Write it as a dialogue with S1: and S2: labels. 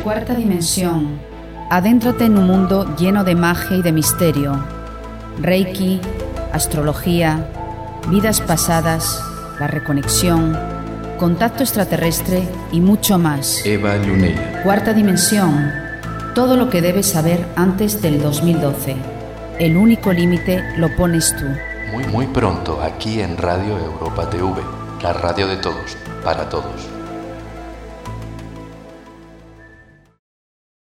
S1: Cuarta dimensión. Adéntrate en un mundo lleno de magia y de misterio. Reiki, astrología, vidas pasadas, la reconexión, contacto extraterrestre y mucho más.
S2: Eva Lunella.
S1: Cuarta dimensión. Todo lo que debes saber antes del 2012. El único límite lo pones tú.
S2: Muy pronto aquí en Radio Europa TV, la radio de todos, para todos.